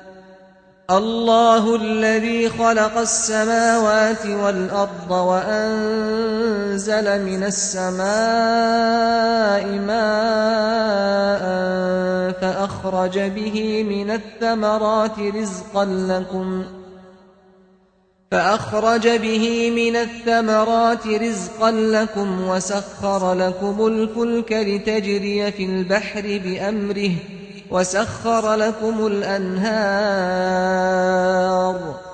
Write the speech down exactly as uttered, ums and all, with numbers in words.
الله الذي خلق السماوات والأرض وأنزل من السماء ماء فأخرج به من الثمرات رزقا لكم فأخرج به من الثمرات رزقا لكم وسخر لكم الفلك لتجري في البحر بأمره وسخر لكم الأنهار